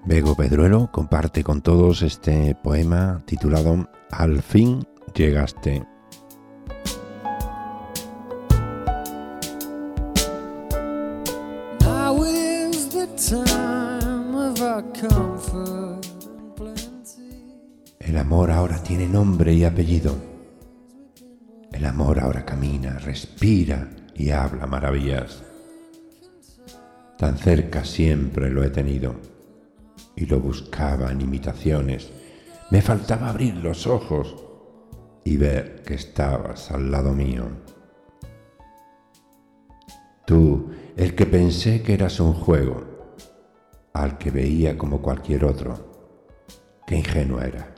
Bego Pedruelo comparte con todos este poema titulado Al fin llegaste. Now is the time of our comfort and plenty. El amor ahora tiene nombre y apellido. El amor ahora camina, respira y habla maravillas. Tan cerca siempre lo he tenido y lo buscaba en imitaciones. Me faltaba abrir los ojos y ver que estabas al lado mío. Tú, el que pensé que eras un juego, al que veía como cualquier otro, qué ingenuo era.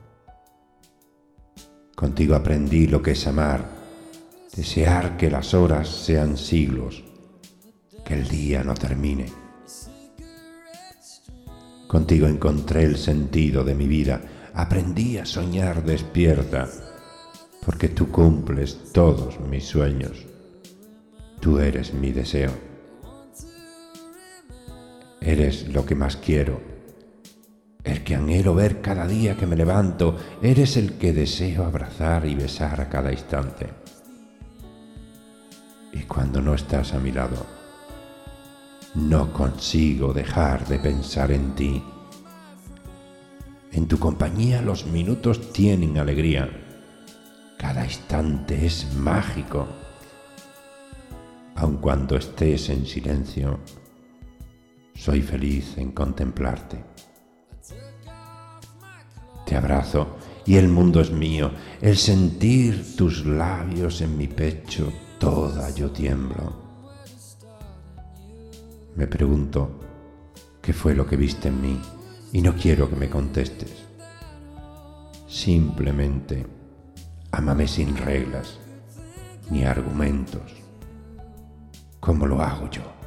Contigo aprendí lo que es amar, desear que las horas sean siglos, que el día no termine. Contigo encontré el sentido de mi vida, aprendí a soñar despierta, porque tú cumples todos mis sueños. Tú eres mi deseo. Eres lo que más quiero, el que anhelo ver cada día que me levanto. Eres el que deseo abrazar y besar a cada instante. Y cuando no estás a mi lado, no consigo dejar de pensar en ti. En tu compañía los minutos tienen alegría. Cada instante es mágico. Aun cuando estés en silencio, soy feliz en contemplarte. Te abrazo y el mundo es mío. El sentir tus labios en mi pecho, toda yo tiemblo. Me pregunto qué fue lo que viste en mí y no quiero que me contestes. Simplemente ámame sin reglas ni argumentos, como lo hago yo.